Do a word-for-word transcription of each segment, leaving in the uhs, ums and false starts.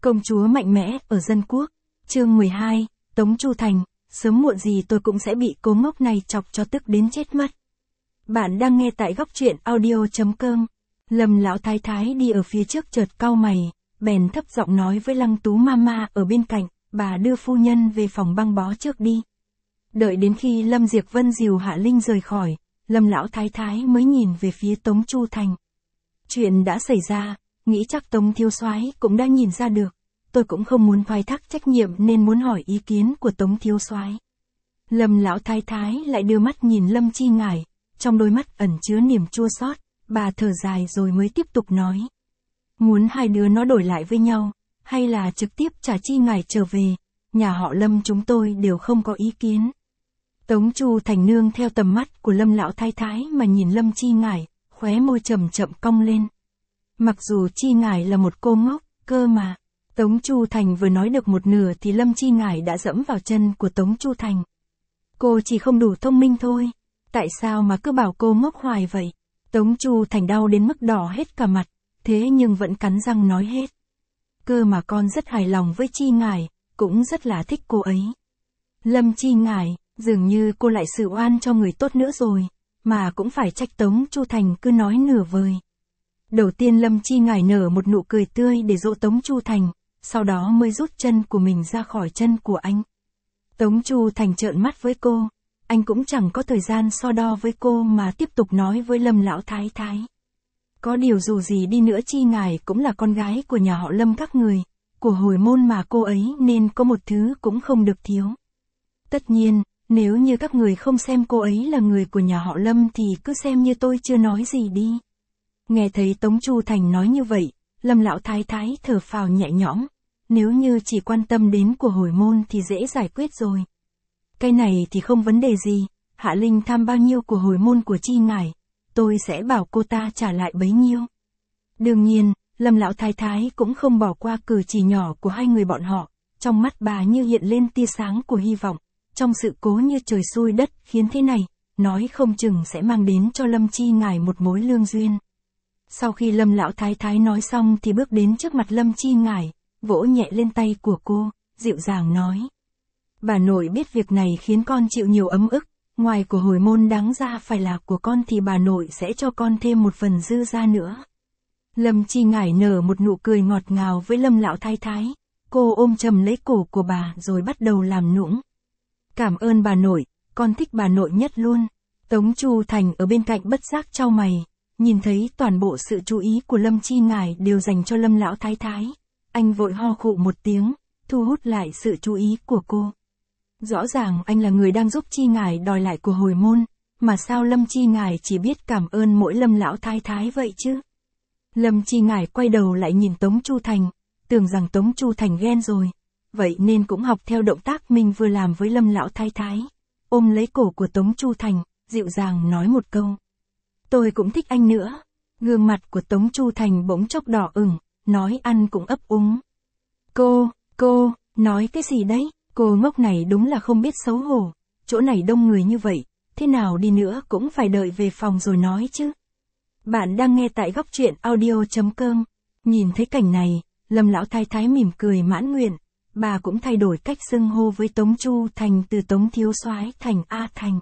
Công chúa mạnh mẽ ở dân quốc, chương mười hai, Tống Chu Thành, sớm muộn gì tôi cũng sẽ bị cô ngốc này chọc cho tức đến chết mất. Bạn đang nghe tại góc truyện audio.com. Lâm lão thái thái đi ở phía trước chợt cau mày, bèn thấp giọng nói với Lăng Tú Mama ở bên cạnh, bà đưa phu nhân về phòng băng bó trước đi. Đợi đến khi Lâm Diệp Vân dìu Hạ Linh rời khỏi, Lâm lão thái thái mới nhìn về phía Tống Chu Thành. Chuyện đã xảy ra, nghĩ chắc Tống thiếu soái cũng đã nhìn ra được, tôi cũng không muốn thoái thác trách nhiệm nên muốn hỏi ý kiến của Tống thiếu soái. Lâm lão thái thái lại đưa mắt nhìn Lâm Chi Ngải, trong đôi mắt ẩn chứa niềm chua xót, bà thở dài rồi mới tiếp tục nói. Muốn hai đứa nó đổi lại với nhau, hay là trực tiếp trả Chi Ngải trở về, nhà họ Lâm chúng tôi đều không có ý kiến. Tống Chu Thành nương theo tầm mắt của Lâm lão thái thái mà nhìn Lâm Chi Ngải, khóe môi chậm chậm cong lên. Mặc dù Chi Ngải là một cô ngốc, cơ mà. Tống Chu Thành vừa nói được một nửa thì Lâm Chi Ngải đã dẫm vào chân của Tống Chu Thành. Cô chỉ không đủ thông minh thôi. Tại sao mà cứ bảo cô ngốc hoài vậy? Tống Chu Thành đau đến mức đỏ hết cả mặt, thế nhưng vẫn cắn răng nói hết. Cơ mà con rất hài lòng với Chi Ngải, cũng rất là thích cô ấy. Lâm Chi Ngải, dường như cô lại xử oan cho người tốt nữa rồi, mà cũng phải trách Tống Chu Thành cứ nói nửa vời. Đầu tiên Lâm Chi Ngải nở một nụ cười tươi để dỗ Tống Chu Thành, sau đó mới rút chân của mình ra khỏi chân của anh. Tống Chu Thành trợn mắt với cô, anh cũng chẳng có thời gian so đo với cô mà tiếp tục nói với Lâm lão thái thái. Có điều dù gì đi nữa Chi Ngải cũng là con gái của nhà họ Lâm các người, của hồi môn mà cô ấy nên có một thứ cũng không được thiếu. Tất nhiên, nếu như các người không xem cô ấy là người của nhà họ Lâm thì cứ xem như tôi chưa nói gì đi. Nghe thấy Tống Chu Thành nói như vậy, Lâm lão thái thái thở phào nhẹ nhõm, nếu như chỉ quan tâm đến của hồi môn thì dễ giải quyết rồi. Cái này thì không vấn đề gì, Hạ Linh tham bao nhiêu của hồi môn của Chi Ngải, tôi sẽ bảo cô ta trả lại bấy nhiêu. Đương nhiên, Lâm lão thái thái cũng không bỏ qua cử chỉ nhỏ của hai người bọn họ, trong mắt bà như hiện lên tia sáng của hy vọng, trong sự cố như trời xui đất khiến thế này, nói không chừng sẽ mang đến cho Lâm Chi Ngải một mối lương duyên. Sau khi Lâm lão thái thái nói xong thì bước đến trước mặt Lâm Chi Ngải, vỗ nhẹ lên tay của cô, dịu dàng nói. Bà nội biết việc này khiến con chịu nhiều ấm ức, ngoài của hồi môn đáng ra phải là của con thì bà nội sẽ cho con thêm một phần dư ra nữa. Lâm Chi Ngải nở một nụ cười ngọt ngào với Lâm lão thái thái, cô ôm chầm lấy cổ của bà rồi bắt đầu làm nũng. Cảm ơn bà nội, con thích bà nội nhất luôn. Tống Chu Thành ở bên cạnh bất giác chau mày, nhìn thấy toàn bộ sự chú ý của Lâm Chi Ngải đều dành cho Lâm lão thái thái, anh vội ho khụ một tiếng, thu hút lại sự chú ý của cô. Rõ ràng anh là người đang giúp Chi Ngải đòi lại của hồi môn, mà sao Lâm Chi Ngải chỉ biết cảm ơn mỗi Lâm lão thái thái vậy chứ? Lâm Chi Ngải quay đầu lại nhìn Tống Chu Thành, tưởng rằng Tống Chu Thành ghen rồi, vậy nên cũng học theo động tác mình vừa làm với Lâm lão thái thái, ôm lấy cổ của Tống Chu Thành, dịu dàng nói một câu. Tôi cũng thích anh nữa. Gương mặt của Tống Chu Thành bỗng chốc đỏ ửng, nói ăn cũng ấp úng. Cô, cô, nói cái gì đấy? Cô ngốc này đúng là không biết xấu hổ, chỗ này đông người như vậy, thế nào đi nữa cũng phải đợi về phòng rồi nói chứ. Bạn đang nghe tại góc truyện audio.com. Nhìn thấy cảnh này, Lâm lão thái thái mỉm cười mãn nguyện, bà cũng thay đổi cách xưng hô với Tống Chu Thành từ Tống thiếu soái thành A Thành.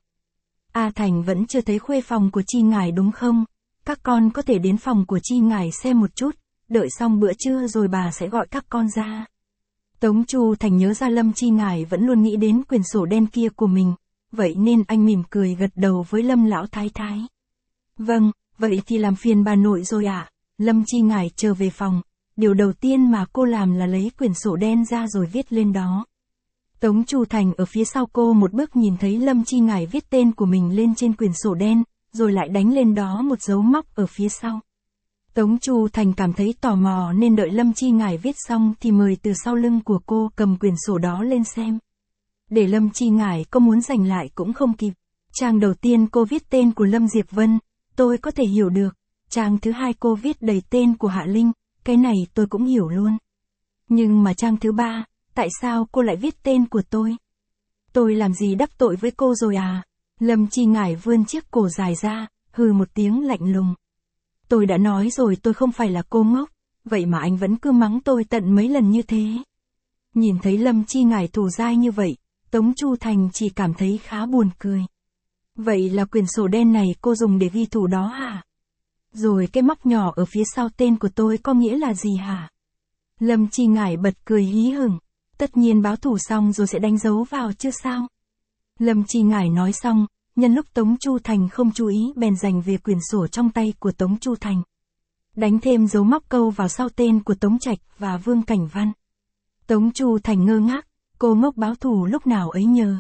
A Thành vẫn chưa thấy khuê phòng của Chi Ngải đúng không? Các con có thể đến phòng của Chi Ngải xem một chút, đợi xong bữa trưa rồi bà sẽ gọi các con ra. Tống Chu Thành nhớ ra Lâm Chi Ngải vẫn luôn nghĩ đến quyển sổ đen kia của mình, vậy nên anh mỉm cười gật đầu với Lâm lão thái thái. Vâng, vậy thì làm phiền bà nội rồi ạ. À? Lâm Chi Ngải trở về phòng, điều đầu tiên mà cô làm là lấy quyển sổ đen ra rồi viết lên đó. Tống Chu Thành ở phía sau cô một bước nhìn thấy Lâm Chi Ngải viết tên của mình lên trên quyển sổ đen, rồi lại đánh lên đó một dấu móc ở phía sau. Tống Chu Thành cảm thấy tò mò nên đợi Lâm Chi Ngải viết xong thì mời từ sau lưng của cô cầm quyển sổ đó lên xem. Để Lâm Chi Ngải có muốn giành lại cũng không kịp. Trang đầu tiên cô viết tên của Lâm Diệp Vân, tôi có thể hiểu được. Trang thứ hai cô viết đầy tên của Hạ Linh, cái này tôi cũng hiểu luôn. Nhưng mà trang thứ ba, tại sao cô lại viết tên của tôi? Tôi làm gì đắc tội với cô rồi à? Lâm Chi Ngải vươn chiếc cổ dài ra, hừ một tiếng lạnh lùng. Tôi đã nói rồi tôi không phải là cô ngốc, vậy mà anh vẫn cứ mắng tôi tận mấy lần như thế. Nhìn thấy Lâm Chi Ngải thù dai như vậy, Tống Chu Thành chỉ cảm thấy khá buồn cười. Vậy là quyển sổ đen này cô dùng để ghi thủ đó hả? Rồi cái móc nhỏ ở phía sau tên của tôi có nghĩa là gì hả? Lâm Chi Ngải bật cười hí hửng. Tất nhiên báo thủ xong rồi sẽ đánh dấu vào chứ sao? Lâm Chi Ngải nói xong, nhân lúc Tống Chu Thành không chú ý bèn giành về quyển sổ trong tay của Tống Chu Thành. Đánh thêm dấu móc câu vào sau tên của Tống Trạch và Vương Cảnh Văn. Tống Chu Thành ngơ ngác, cô ngốc báo thù lúc nào ấy nhờ.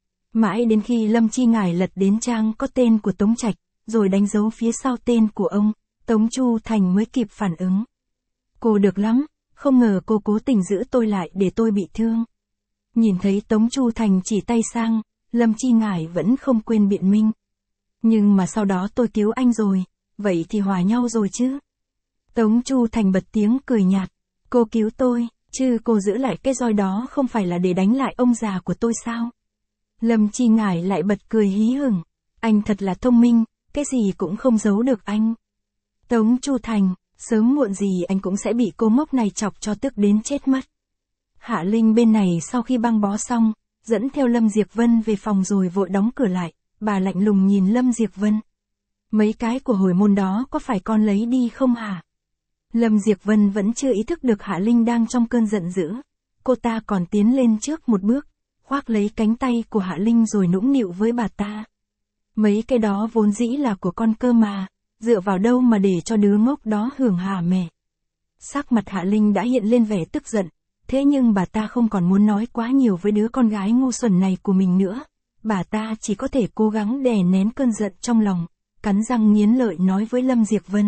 Mãi đến khi Lâm Chi Ngải lật đến trang có tên của Tống Trạch, rồi đánh dấu phía sau tên của ông, Tống Chu Thành mới kịp phản ứng. Cô được lắm, không ngờ cô cố tình giữ tôi lại để tôi bị thương. Nhìn thấy Tống Chu Thành chỉ tay sang, Lâm Chi Ngải vẫn không quên biện minh. Nhưng mà sau đó tôi cứu anh rồi, vậy thì hòa nhau rồi chứ. Tống Chu Thành bật tiếng cười nhạt, cô cứu tôi, chứ cô giữ lại cái roi đó không phải là để đánh lại ông già của tôi sao? Lâm Chi Ngải lại bật cười hí hửng, anh thật là thông minh, cái gì cũng không giấu được anh. Tống Chu Thành, sớm muộn gì anh cũng sẽ bị cô ngốc này chọc cho tức đến chết mất. Hạ Linh bên này sau khi băng bó xong, dẫn theo Lâm Diệp Vân về phòng rồi vội đóng cửa lại, bà lạnh lùng nhìn Lâm Diệp Vân. Mấy cái của hồi môn đó có phải con lấy đi không hả? Lâm Diệp Vân vẫn chưa ý thức được Hạ Linh đang trong cơn giận dữ. Cô ta còn tiến lên trước một bước, khoác lấy cánh tay của Hạ Linh rồi nũng nịu với bà ta. Mấy cái đó vốn dĩ là của con cơ mà, dựa vào đâu mà để cho đứa ngốc đó hưởng hả mẹ? Sắc mặt Hạ Linh đã hiện lên vẻ tức giận, thế nhưng bà ta không còn muốn nói quá nhiều với đứa con gái ngu xuẩn này của mình nữa. Bà ta chỉ có thể cố gắng đè nén cơn giận trong lòng, cắn răng nghiến lợi nói với Lâm Diệp Vân.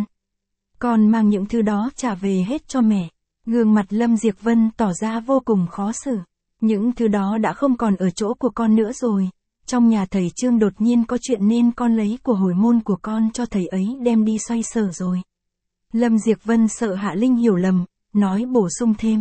Con mang những thứ đó trả về hết cho mẹ. Gương mặt Lâm Diệp Vân tỏ ra vô cùng khó xử. Những thứ đó đã không còn ở chỗ của con nữa rồi. Trong nhà thầy Trương đột nhiên có chuyện nên con lấy của hồi môn của con cho thầy ấy đem đi xoay sở rồi. Lâm Diệp Vân sợ Hạ Linh hiểu lầm, nói bổ sung thêm.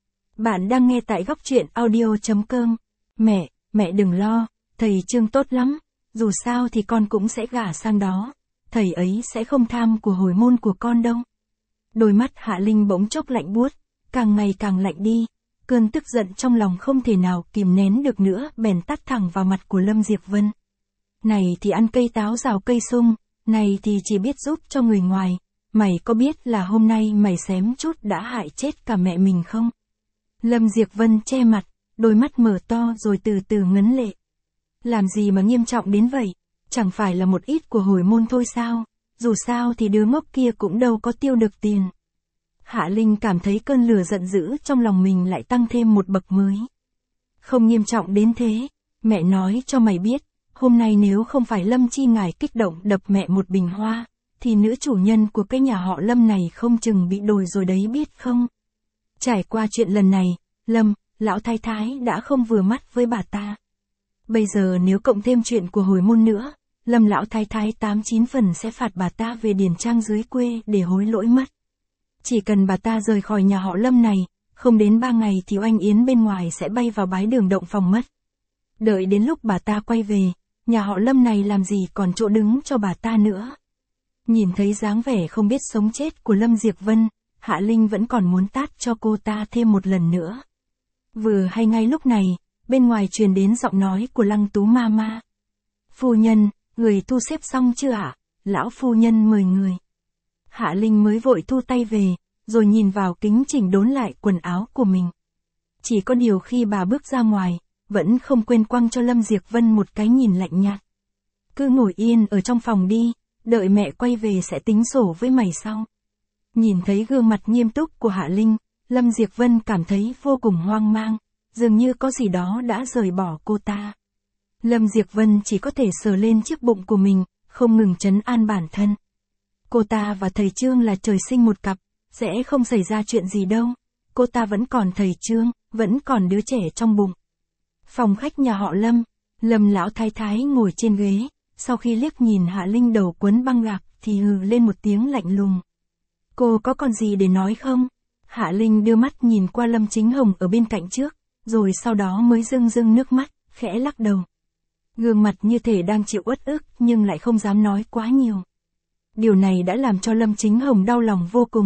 Bạn đang nghe tại góc truyện audio chấm com. Mẹ, mẹ đừng lo, thầy Trương tốt lắm, dù sao thì con cũng sẽ gả sang đó. Thầy ấy sẽ không tham của hồi môn của con đâu. Đôi mắt Hạ Linh bỗng chốc lạnh buốt, càng ngày càng lạnh đi. Cơn tức giận trong lòng không thể nào kìm nén được nữa bèn tắt thẳng vào mặt của Lâm Diệp Vân. Này thì ăn cây táo rào cây sung, này thì chỉ biết giúp cho người ngoài. Mày có biết là hôm nay mày xém chút đã hại chết cả mẹ mình không? Lâm Diệp Vân che mặt, đôi mắt mở to rồi từ từ ngấn lệ. Làm gì mà nghiêm trọng đến vậy? Chẳng phải là một ít của hồi môn thôi sao? Dù sao thì đứa ngốc kia cũng đâu có tiêu được tiền. Hạ Linh cảm thấy cơn lửa giận dữ trong lòng mình lại tăng thêm một bậc mới. Không nghiêm trọng đến thế, mẹ nói cho mày biết, hôm nay nếu không phải Lâm Chi Ngải kích động đập mẹ một bình hoa, thì nữ chủ nhân của cái nhà họ Lâm này không chừng bị đồi rồi đấy biết không? Trải qua chuyện lần này, Lâm, lão thái thái đã không vừa mắt với bà ta. Bây giờ nếu cộng thêm chuyện của hồi môn nữa, Lâm lão thái thái tám chín phần sẽ phạt bà ta về điền trang dưới quê để hối lỗi mất. Chỉ cần bà ta rời khỏi nhà họ Lâm này, không đến ba ngày thì oanh yến bên ngoài sẽ bay vào bái đường động phòng mất. Đợi đến lúc bà ta quay về, nhà họ Lâm này làm gì còn chỗ đứng cho bà ta nữa. Nhìn thấy dáng vẻ không biết sống chết của Lâm Diệp Vân, Hạ Linh vẫn còn muốn tát cho cô ta thêm một lần nữa. Vừa hay ngay lúc này, bên ngoài truyền đến giọng nói của Lăng Tú ma ma. Phu nhân, người thu xếp xong chưa ạ? Lão phu nhân mời người. Hạ Linh mới vội thu tay về, rồi nhìn vào kính chỉnh đốn lại quần áo của mình. Chỉ có điều khi bà bước ra ngoài, vẫn không quên quăng cho Lâm Diệp Vân một cái nhìn lạnh nhạt. Cứ ngồi yên ở trong phòng đi, đợi mẹ quay về sẽ tính sổ với mày sau. Nhìn thấy gương mặt nghiêm túc của Hạ Linh, Lâm Diệp Vân cảm thấy vô cùng hoang mang, dường như có gì đó đã rời bỏ cô ta. Lâm Diệp Vân chỉ có thể sờ lên chiếc bụng của mình, không ngừng trấn an bản thân. Cô ta và thầy Trương là trời sinh một cặp, sẽ không xảy ra chuyện gì đâu. Cô ta vẫn còn thầy Trương, vẫn còn đứa trẻ trong bụng. Phòng khách nhà họ Lâm, Lâm lão thái thái ngồi trên ghế, sau khi liếc nhìn Hạ Linh đầu quấn băng gạc thì hừ lên một tiếng lạnh lùng. Cô có còn gì để nói không? Hạ Linh đưa mắt nhìn qua Lâm Chính Hồng ở bên cạnh trước, rồi sau đó mới rưng rưng nước mắt, khẽ lắc đầu. Gương mặt như thể đang chịu uất ức nhưng lại không dám nói quá nhiều. Điều này đã làm cho Lâm Chính Hồng đau lòng vô cùng,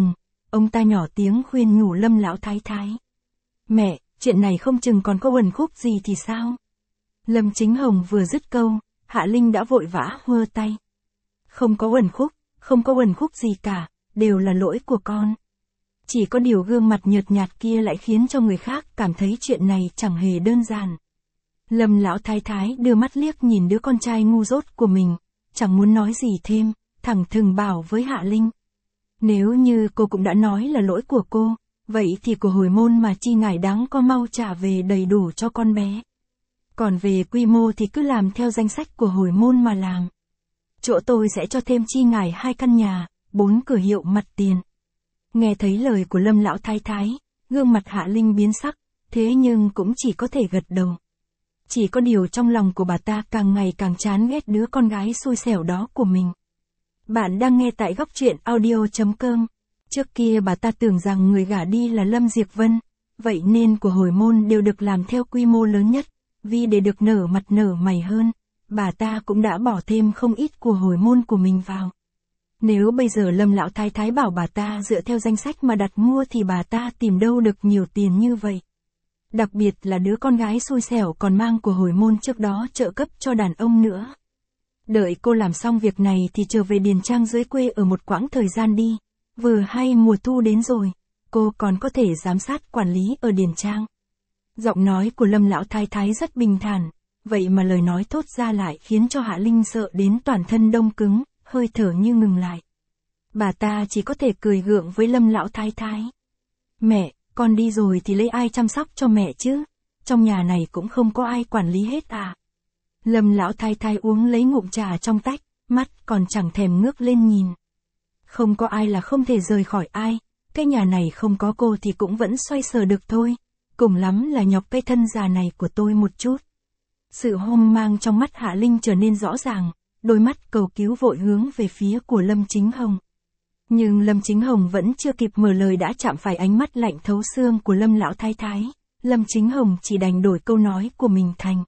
ông ta nhỏ tiếng khuyên nhủ Lâm lão thái thái. Mẹ, chuyện này không chừng còn có uẩn khúc gì thì sao? Lâm Chính Hồng vừa dứt câu, Hạ Linh đã vội vã hơ tay. Không có uẩn khúc, không có uẩn khúc gì cả, đều là lỗi của con. Chỉ có điều gương mặt nhợt nhạt kia lại khiến cho người khác cảm thấy chuyện này chẳng hề đơn giản. Lâm lão thái thái đưa mắt liếc nhìn đứa con trai ngu dốt của mình, chẳng muốn nói gì thêm, thẳng thừng bảo với Hạ Linh. Nếu như cô cũng đã nói là lỗi của cô, vậy thì của hồi môn mà chi ngài đáng có mau trả về đầy đủ cho con bé. Còn về quy mô thì cứ làm theo danh sách của hồi môn mà làm. Chỗ tôi sẽ cho thêm chi ngài hai căn nhà, bốn cửa hiệu mặt tiền. Nghe thấy lời của Lâm lão thái thái, gương mặt Hạ Linh biến sắc, thế nhưng cũng chỉ có thể gật đầu. Chỉ có điều trong lòng của bà ta càng ngày càng chán ghét đứa con gái xui xẻo đó của mình. Bạn đang nghe tại góc truyện audio chấm com. Trước kia bà ta tưởng rằng người gả đi là Lâm Diệp Vân, vậy nên của hồi môn đều được làm theo quy mô lớn nhất, vì để được nở mặt nở mày hơn, bà ta cũng đã bỏ thêm không ít của hồi môn của mình vào. Nếu bây giờ Lâm lão thái thái bảo bà ta dựa theo danh sách mà đặt mua thì bà ta tìm đâu được nhiều tiền như vậy. Đặc biệt là đứa con gái xui xẻo còn mang của hồi môn trước đó trợ cấp cho đàn ông nữa. Đợi cô làm xong việc này thì trở về Điền Trang dưới quê ở một quãng thời gian đi, vừa hay mùa thu đến rồi, cô còn có thể giám sát quản lý ở Điền Trang. Giọng nói của Lâm lão thái thái rất bình thản, vậy mà lời nói thốt ra lại khiến cho Hạ Linh sợ đến toàn thân đông cứng, hơi thở như ngừng lại. Bà ta chỉ có thể cười gượng với Lâm lão thái thái. Mẹ, con đi rồi thì lấy ai chăm sóc cho mẹ chứ? Trong nhà này cũng không có ai quản lý hết à? Lâm lão thái thái uống lấy ngụm trà trong tách, mắt còn chẳng thèm ngước lên nhìn. Không có ai là không thể rời khỏi ai, cái nhà này không có cô thì cũng vẫn xoay sở được thôi, cùng lắm là nhọc cái thân già này của tôi một chút. Sự hoang mang trong mắt Hạ Linh trở nên rõ ràng, đôi mắt cầu cứu vội hướng về phía của Lâm Chính Hồng. Nhưng Lâm Chính Hồng vẫn chưa kịp mở lời đã chạm phải ánh mắt lạnh thấu xương của Lâm lão thái thái, Lâm Chính Hồng chỉ đành đổi câu nói của mình thành.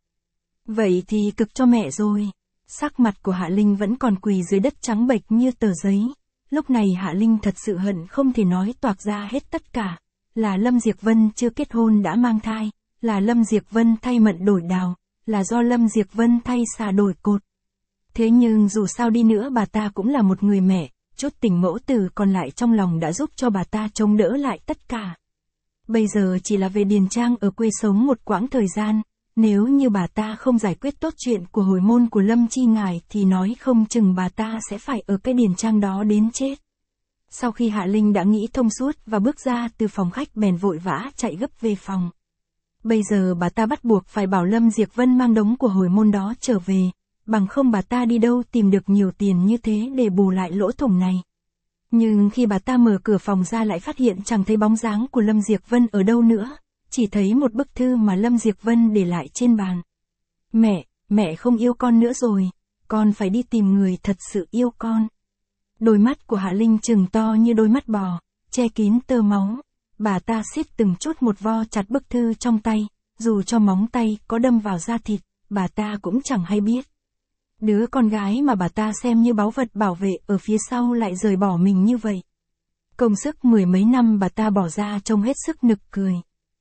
Vậy thì cực cho mẹ rồi. Sắc mặt của Hạ Linh vẫn còn quỳ dưới đất trắng bệch như tờ giấy. Lúc này Hạ Linh thật sự hận không thể nói toạc ra hết tất cả. Là Lâm Diệp Vân chưa kết hôn đã mang thai, là Lâm Diệp Vân thay mận đổi đào, là do Lâm Diệp Vân thay xà đổi cột. Thế nhưng dù sao đi nữa bà ta cũng là một người mẹ, chút tình mẫu tử còn lại trong lòng đã giúp cho bà ta chống đỡ lại tất cả. Bây giờ chỉ là về Điền Trang ở quê sống một quãng thời gian, nếu như bà ta không giải quyết tốt chuyện của hồi môn của Lâm Chi Ngài thì nói không chừng bà ta sẽ phải ở cái Điền Trang đó đến chết. Sau khi Hạ Linh đã nghĩ thông suốt và bước ra từ phòng khách bèn vội vã chạy gấp về phòng. Bây giờ bà ta bắt buộc phải bảo Lâm Diệp Vân mang đống của hồi môn đó trở về, bằng không bà ta đi đâu tìm được nhiều tiền như thế để bù lại lỗ thủng này. Nhưng khi bà ta mở cửa phòng ra lại phát hiện chẳng thấy bóng dáng của Lâm Diệp Vân ở đâu nữa, chỉ thấy một bức thư mà Lâm Diệp Vân để lại trên bàn. Mẹ, mẹ không yêu con nữa rồi, con phải đi tìm người thật sự yêu con. Đôi mắt của Hạ Linh trừng to như đôi mắt bò, che kín tơ máu. Bà ta siết từng chút một vo chặt bức thư trong tay, dù cho móng tay có đâm vào da thịt, bà ta cũng chẳng hay biết. Đứa con gái mà bà ta xem như báu vật bảo vệ ở phía sau lại rời bỏ mình như vậy. Công sức mười mấy năm bà ta bỏ ra trông hết sức nực cười.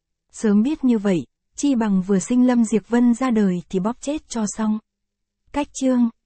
Sớm biết như vậy, chi bằng vừa sinh Lâm Diệp Vân ra đời thì bóp chết cho xong. Cách chương